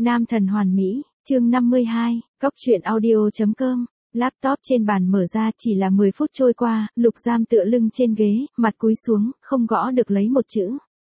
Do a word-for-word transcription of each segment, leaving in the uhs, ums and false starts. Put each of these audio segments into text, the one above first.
Nam thần hoàn mỹ, chương năm mươi hai, Cóc truyện audio chấm com. Laptop trên bàn mở ra, chỉ là mười phút trôi qua, Lục Giam tựa lưng trên ghế, mặt cúi xuống, không gõ được lấy một chữ.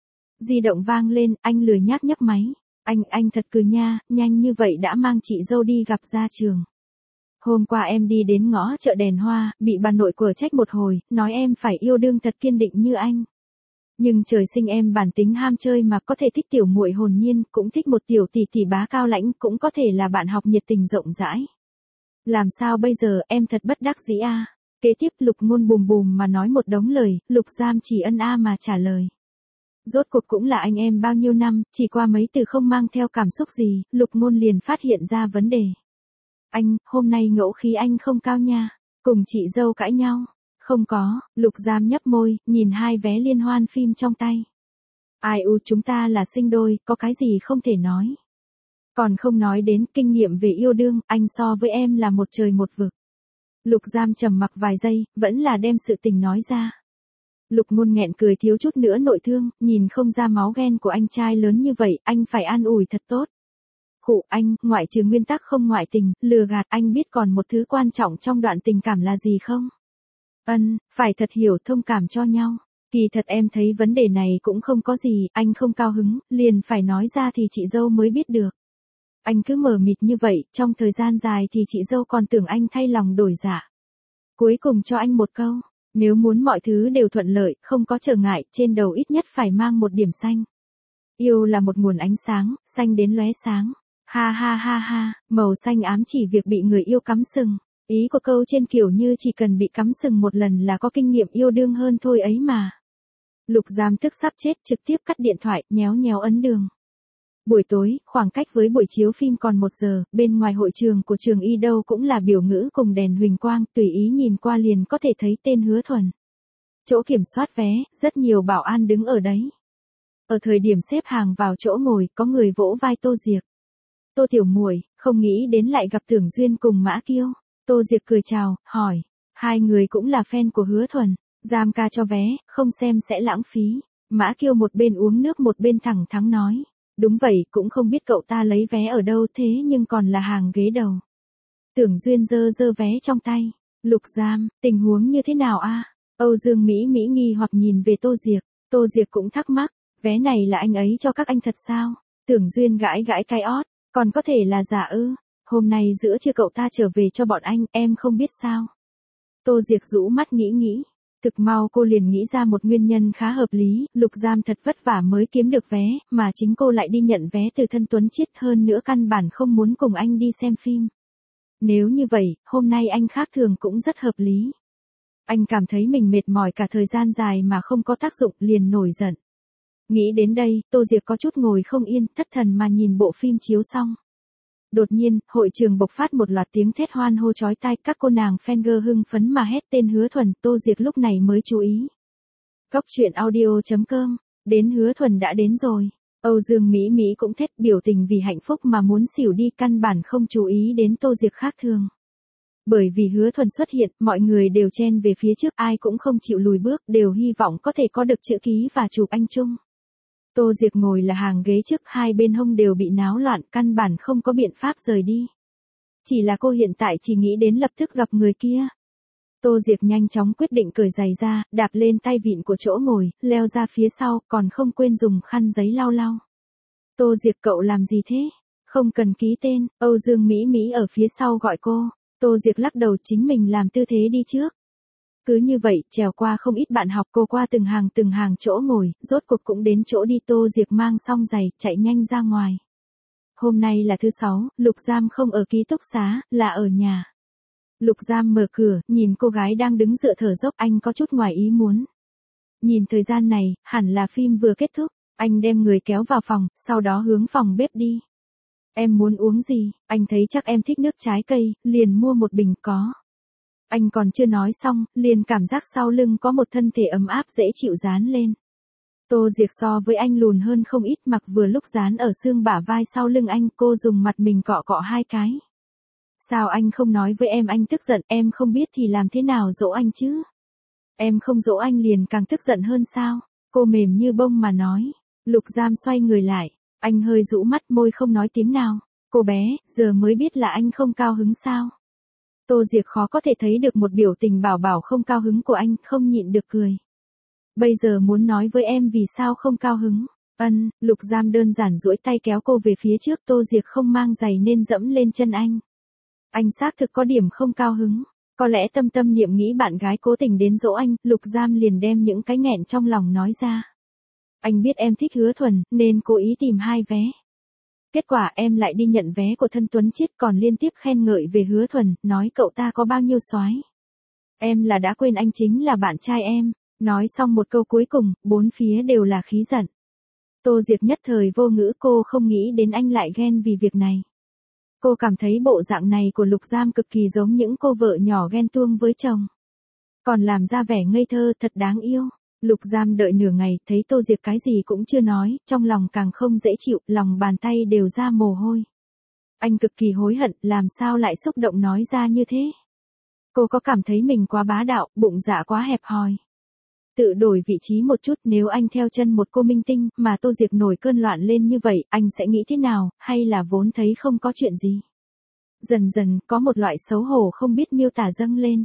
Di động vang lên, anh lười nhác nhấc máy. Anh, anh thật cừ nha, nhanh như vậy đã mang chị dâu đi gặp gia trường. Hôm qua em đi đến ngõ chợ đèn hoa, bị bà nội quở trách một hồi, nói em phải yêu đương thật kiên định như anh. Nhưng trời sinh em bản tính ham chơi mà, có thể thích tiểu muội hồn nhiên, cũng thích một tiểu tỷ tỷ bá cao lãnh, cũng có thể là bạn học nhiệt tình rộng rãi. Làm sao bây giờ, em thật bất đắc dĩ a. Kế tiếp Lục Ngôn bùm bùm mà nói một đống lời, Lục Giam chỉ ân a mà trả lời. Rốt cuộc cũng là anh em bao nhiêu năm, chỉ qua mấy từ không mang theo cảm xúc gì, Lục Ngôn liền phát hiện ra vấn đề. Anh, hôm nay ngẫu khí anh không cao nha, cùng chị dâu cãi nhau. Không có, Lục Giam nhấp môi, nhìn hai vé liên hoan phim trong tay. Ai u, chúng ta là sinh đôi, có cái gì không thể nói. Còn không nói đến kinh nghiệm về yêu đương, anh so với em là một trời một vực. Lục Giam trầm mặc vài giây, vẫn là đem sự tình nói ra. Lục Ngôn nghẹn cười thiếu chút nữa nội thương, nhìn không ra máu ghen của anh trai lớn như vậy, anh phải an ủi thật tốt. Khụ, anh, ngoại trừ nguyên tắc không ngoại tình, lừa gạt, anh biết còn một thứ quan trọng trong đoạn tình cảm là gì không? Ân, phải thật hiểu thông cảm cho nhau. Kỳ thật em thấy vấn đề này cũng không có gì, anh không cao hứng, liền phải nói ra thì chị dâu mới biết được. Anh cứ mờ mịt như vậy, trong thời gian dài thì chị dâu còn tưởng anh thay lòng đổi dạ. Cuối cùng cho anh một câu, nếu muốn mọi thứ đều thuận lợi, không có trở ngại, trên đầu ít nhất phải mang một điểm xanh. Yêu là một nguồn ánh sáng, xanh đến lóe sáng. Ha ha ha ha, màu xanh ám chỉ việc bị người yêu cắm sừng. Ý của câu trên kiểu như chỉ cần bị cắm sừng một lần là có kinh nghiệm yêu đương hơn thôi ấy mà. Lục Giam tức sắp chết, trực tiếp cắt điện thoại, nhéo nhéo ấn đường. Buổi tối, khoảng cách với buổi chiếu phim còn một giờ, bên ngoài hội trường của trường y đâu cũng là biểu ngữ cùng đèn huỳnh quang, tùy ý nhìn qua liền có thể thấy tên Hứa Thuần. Chỗ kiểm soát vé, rất nhiều bảo an đứng ở đấy. Ở thời điểm xếp hàng vào chỗ ngồi, có người vỗ vai Tô Diệc. Tô tiểu muội, không nghĩ đến lại gặp Tưởng Duyên cùng Mã Kiêu. Tô Diệc cười chào, hỏi, hai người cũng là fan của Hứa Thuần, Giam ca cho vé, không xem sẽ lãng phí. Mã Kiêu một bên uống nước một bên thẳng thắn nói, đúng vậy, cũng không biết cậu ta lấy vé ở đâu thế nhưng còn là hàng ghế đầu. Tưởng Duyên giơ giơ vé trong tay, Lục Giam, tình huống như thế nào a? Âu Dương Mỹ Mỹ nghi hoặc nhìn về Tô Diệc, Tô Diệc cũng thắc mắc, vé này là anh ấy cho các anh thật sao? Tưởng Duyên gãi gãi cái ót, còn có thể là giả ư? Hôm nay giữa trưa cậu ta trở về cho bọn anh, em không biết sao. Tô Diệc rũ mắt nghĩ nghĩ. Thực mau cô liền nghĩ ra một nguyên nhân khá hợp lý, Lục Giam thật vất vả mới kiếm được vé, mà chính cô lại đi nhận vé từ thân Tuấn Chiết, hơn nữa căn bản không muốn cùng anh đi xem phim. Nếu như vậy, hôm nay anh khác thường cũng rất hợp lý. Anh cảm thấy mình mệt mỏi cả thời gian dài mà không có tác dụng, liền nổi giận. Nghĩ đến đây, Tô Diệc có chút ngồi không yên, thất thần mà nhìn bộ phim chiếu xong. Đột nhiên, hội trường bộc phát một loạt tiếng thét hoan hô chói tai, các cô nàng fan girl hưng phấn mà hét tên Hứa Thuần, Tô Diệc lúc này mới chú ý. Cóc truyện audio chấm com, đến Hứa Thuần đã đến rồi. Âu Dương Mỹ Mỹ cũng thét, biểu tình vì hạnh phúc mà muốn xỉu đi, căn bản không chú ý đến Tô Diệc khác thường. Bởi vì Hứa Thuần xuất hiện, mọi người đều chen về phía trước, ai cũng không chịu lùi bước, đều hy vọng có thể có được chữ ký và chụp anh chung. Tô Diệc ngồi là hàng ghế trước, hai bên hông đều bị náo loạn, căn bản không có biện pháp rời đi. Chỉ là cô hiện tại chỉ nghĩ đến lập tức gặp người kia. Tô Diệc nhanh chóng quyết định cởi giày ra, đạp lên tay vịn của chỗ ngồi, leo ra phía sau, còn không quên dùng khăn giấy lau lau. Tô Diệc, cậu làm gì thế? Không cần ký tên, Âu Dương Mỹ Mỹ ở phía sau gọi cô. Tô Diệc lắc đầu, chính mình làm tư thế đi trước. Cứ như vậy, trèo qua không ít bạn học, cô qua từng hàng từng hàng chỗ ngồi, rốt cuộc cũng đến chỗ đi. Tô Diệc mang xong giày, chạy nhanh ra ngoài. Hôm nay là thứ sáu, Lục Giam không ở ký túc xá, là ở nhà. Lục Giam mở cửa, nhìn cô gái đang đứng dựa thở dốc, anh có chút ngoài ý muốn. Nhìn thời gian này, hẳn là phim vừa kết thúc, anh đem người kéo vào phòng, sau đó hướng phòng bếp đi. Em muốn uống gì? Anh thấy chắc em thích nước trái cây, liền mua một bình có. Anh còn chưa nói xong, liền cảm giác sau lưng có một thân thể ấm áp dễ chịu dán lên. Tô Diệc so với anh lùn hơn không ít, mặc vừa lúc dán ở xương bả vai sau lưng anh, cô dùng mặt mình cọ cọ hai cái. Sao anh không nói với em, anh tức giận, em không biết thì làm thế nào dỗ anh chứ? Em không dỗ anh liền càng tức giận hơn sao? Cô mềm như bông mà nói. Lục Giam xoay người lại. Anh hơi rũ mắt môi không nói tiếng nào. Cô bé, giờ mới biết là anh không cao hứng sao? Tô Diệc khó có thể thấy được một biểu tình bảo bảo không cao hứng của anh, không nhịn được cười. Bây giờ muốn nói với em vì sao không cao hứng. Ân, Lục Giam đơn giản duỗi tay kéo cô về phía trước. Tô Diệc không mang giày nên dẫm lên chân anh. Anh xác thực có điểm không cao hứng. Có lẽ tâm tâm niệm nghĩ bạn gái cố tình đến dỗ anh, Lục Giam liền đem những cái nghẹn trong lòng nói ra. Anh biết em thích Hứa Thuần, nên cố ý tìm hai vé. Kết quả em lại đi nhận vé của thân Tuấn Chiết còn liên tiếp khen ngợi về Hứa Thuần, nói cậu ta có bao nhiêu soái. Em là đã quên anh chính là bạn trai em. Nói xong một câu cuối cùng, bốn phía đều là khí giận. Tô Diệc nhất thời vô ngữ, cô không nghĩ đến anh lại ghen vì việc này. Cô cảm thấy bộ dạng này của Lục Giam cực kỳ giống những cô vợ nhỏ ghen tuông với chồng. Còn làm ra vẻ ngây thơ thật đáng yêu. Lục Giam đợi nửa ngày, thấy Tô Diệc cái gì cũng chưa nói, trong lòng càng không dễ chịu, lòng bàn tay đều ra mồ hôi. Anh cực kỳ hối hận, làm sao lại xúc động nói ra như thế. Cô có cảm thấy mình quá bá đạo, bụng dạ quá hẹp hòi. Tự đổi vị trí một chút, nếu anh theo chân một cô minh tinh, mà Tô Diệc nổi cơn loạn lên như vậy, anh sẽ nghĩ thế nào, hay là vốn thấy không có chuyện gì. Dần dần, có một loại xấu hổ không biết miêu tả dâng lên.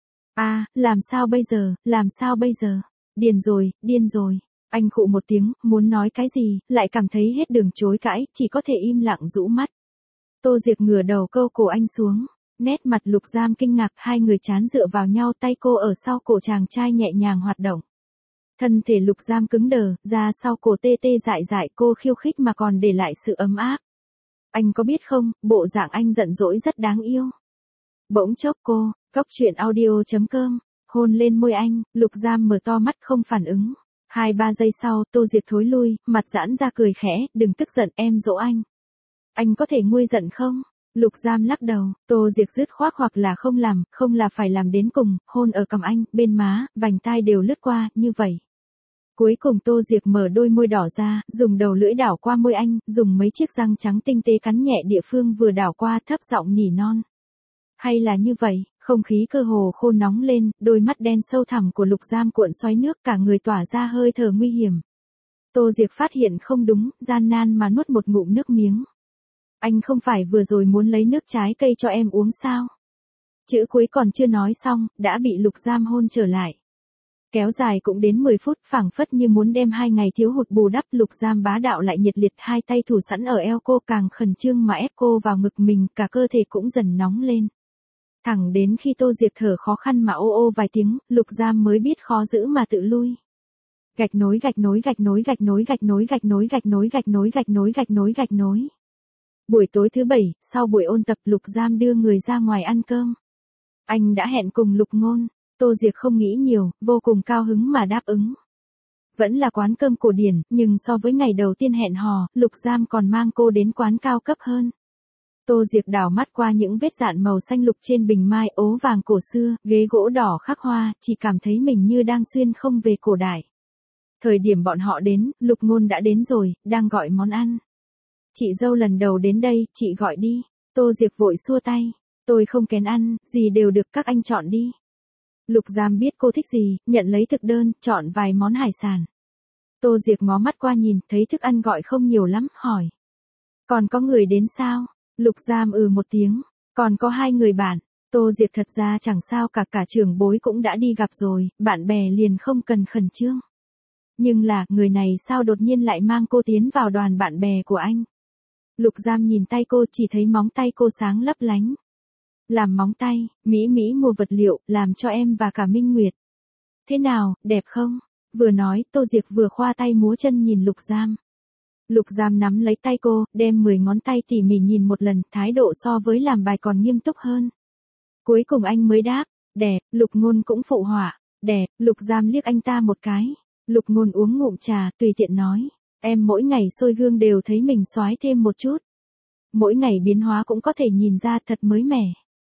À, làm sao bây giờ, làm sao bây giờ, điên rồi, điên rồi. Anh khụ một tiếng, muốn nói cái gì, lại cảm thấy hết đường chối cãi, chỉ có thể im lặng rũ mắt. Tô Diệc ngửa đầu câu cổ anh xuống. Nét mặt Lục Giam kinh ngạc, hai người chán dựa vào nhau, tay cô ở sau cổ chàng trai nhẹ nhàng hoạt động. Thân thể Lục Giam cứng đờ, ra sau cổ tê tê dại dại, cô khiêu khích mà còn để lại sự ấm áp. Anh có biết không, bộ dạng anh giận dỗi rất đáng yêu. Bỗng chốc cô, góc truyện audio chấm com, hôn lên môi anh, Lục Giam mở to mắt không phản ứng. Hai ba giây sau, Tô Diệc thối lui, mặt giãn ra cười khẽ, đừng tức giận, em dỗ anh. Anh có thể nguôi giận không? Lục Giam lắc đầu, Tô Diệc dứt khoát hoặc là không làm, không là phải làm đến cùng, hôn ở cằm anh, bên má, vành tai đều lướt qua, như vậy. Cuối cùng Tô Diệc mở đôi môi đỏ ra, dùng đầu lưỡi đảo qua môi anh, dùng mấy chiếc răng trắng tinh tế cắn nhẹ địa phương vừa đảo qua, thấp giọng nỉ non. Hay là như vậy, không khí cơ hồ khô nóng lên, đôi mắt đen sâu thẳm của Lục Giam cuộn xoáy nước, cả người tỏa ra hơi thở nguy hiểm. Tô Diệc phát hiện không đúng, gian nan mà nuốt một ngụm nước miếng. Anh không phải vừa rồi muốn lấy nước trái cây cho em uống sao? Chữ cuối còn chưa nói xong, đã bị Lục Giam hôn trở lại. Kéo dài cũng đến mười phút, phảng phất như muốn đem hai ngày thiếu hụt bù đắp. Lục Giam bá đạo lại nhiệt liệt, hai tay thủ sẵn ở eo cô, càng khẩn trương mà ép cô vào ngực mình, cả cơ thể cũng dần nóng lên. Thẳng đến khi Tô Diệc thở khó khăn mà ô ô vài tiếng, Lục Giam mới biết khó giữ mà tự lui. Gạch nối gạch nối gạch nối gạch nối gạch nối gạch nối gạch nối gạch nối gạch nối gạch nối gạch nối. Buổi tối thứ bảy, sau buổi ôn tập, Lục Giam đưa người ra ngoài ăn cơm. Anh đã hẹn cùng Lục Ngôn. Tô Diệc không nghĩ nhiều, vô cùng cao hứng mà đáp ứng. Vẫn là quán cơm cổ điển, nhưng so với ngày đầu tiên hẹn hò, Lục Giam còn mang cô đến quán cao cấp hơn. Tô Diệc đảo mắt qua những vết dạn màu xanh lục trên bình mai ố vàng cổ xưa, ghế gỗ đỏ khắc hoa, chỉ cảm thấy mình như đang xuyên không về cổ đại. Thời điểm bọn họ đến, Lục Ngôn đã đến rồi, đang gọi món ăn. Chị dâu lần đầu đến đây, chị gọi đi. Tô Diệc vội xua tay. Tôi không kén ăn, gì đều được, các anh chọn đi. Lục Giam biết cô thích gì, nhận lấy thực đơn, chọn vài món hải sản. Tô Diệc ngó mắt qua nhìn, thấy thức ăn gọi không nhiều lắm, hỏi. Còn có người đến sao? Lục Giam ừ một tiếng. Còn có hai người bạn. Tô Diệc thật ra chẳng sao cả, cả trưởng bối cũng đã đi gặp rồi, bạn bè liền không cần khẩn trương. Nhưng là, người này sao đột nhiên lại mang cô tiến vào đoàn bạn bè của anh? Lục Giam nhìn tay cô, chỉ thấy móng tay cô sáng lấp lánh. Làm móng tay, Mỹ Mỹ mua vật liệu, làm cho em và cả Minh Nguyệt. Thế nào, đẹp không? Vừa nói, Tô Diệc vừa khoa tay múa chân nhìn Lục Giam. Lục Giam nắm lấy tay cô, đem mười ngón tay tỉ mỉ nhìn một lần, thái độ so với làm bài còn nghiêm túc hơn. Cuối cùng anh mới đáp, đẹp. Lục Ngôn cũng phụ họa, đẹp. Lục Giam liếc anh ta một cái. Lục Ngôn uống ngụm trà, tùy tiện nói, em mỗi ngày soi gương đều thấy mình soái thêm một chút. Mỗi ngày biến hóa cũng có thể nhìn ra thật mới mẻ.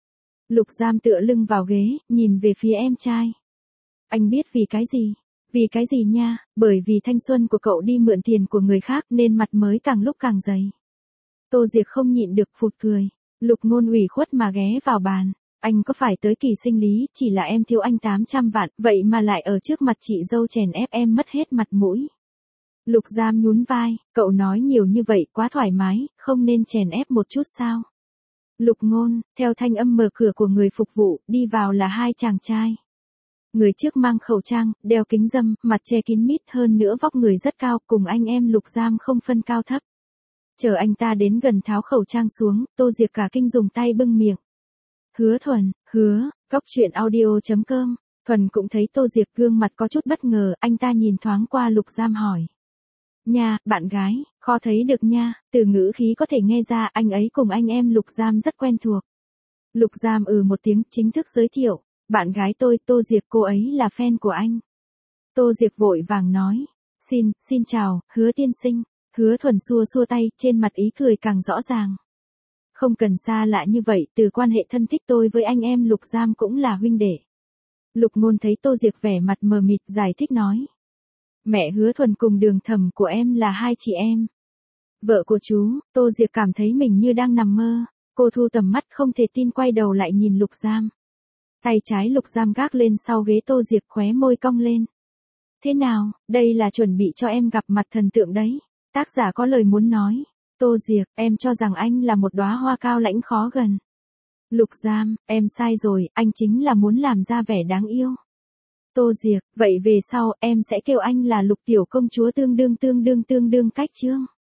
Lục Giam tựa lưng vào ghế, nhìn về phía em trai. Anh biết vì cái gì? Vì cái gì nha? Bởi vì thanh xuân của cậu đi mượn tiền của người khác nên mặt mới càng lúc càng dày. Tô Diệc không nhịn được phụt cười. Lục Ngôn ủy khuất mà ghé vào bàn. Anh có phải tới kỳ sinh lý, chỉ là em thiếu anh tám trăm vạn, vậy mà lại ở trước mặt chị dâu chèn ép em mất hết mặt mũi. Lục Giam nhún vai, cậu nói nhiều như vậy quá thoải mái, không nên chèn ép một chút sao? Lục Ngôn, theo thanh âm mở cửa của người phục vụ, đi vào là hai chàng trai. Người trước mang khẩu trang, đeo kính râm, mặt che kín mít, hơn nữa vóc người rất cao, cùng anh em Lục Giam không phân cao thấp. Chờ anh ta đến gần tháo khẩu trang xuống, Tô Diệc cả kinh dùng tay bưng miệng. Hứa Thuần, hứa, góc truyện audio chấm com. Thuần cũng thấy Tô Diệc gương mặt có chút bất ngờ, anh ta nhìn thoáng qua Lục Giam hỏi. Nha, bạn gái, khó thấy được nha, từ ngữ khí có thể nghe ra anh ấy cùng anh em Lục Giam rất quen thuộc. Lục Giam ừ một tiếng chính thức giới thiệu, bạn gái tôi Tô Diệc, cô ấy là fan của anh. Tô Diệc vội vàng nói, xin, xin chào, Hứa tiên sinh. Hứa Thuần xua xua tay, trên mặt ý cười càng rõ ràng. Không cần xa lạ như vậy, từ quan hệ thân thích tôi với anh em Lục Giam cũng là huynh đệ. Lục Ngôn thấy Tô Diệc vẻ mặt mờ mịt giải thích nói. Mẹ Hứa Thuần cùng Đường Thẩm của em là hai chị em. Vợ của chú. Tô Diệc cảm thấy mình như đang nằm mơ. Cô thu tầm mắt không thể tin, quay đầu lại nhìn Lục Giam. Tay trái Lục Giam gác lên sau ghế, Tô Diệc khóe môi cong lên. Thế nào, đây là chuẩn bị cho em gặp mặt thần tượng đấy. Tác giả có lời muốn nói. Tô Diệc, em cho rằng anh là một đóa hoa cao lãnh khó gần. Lục Giam, em sai rồi, anh chính là muốn làm ra vẻ đáng yêu. Tô Diệc, vậy về sau em sẽ kêu anh là Lục tiểu công chúa tương đương tương đương tương đương cách chương.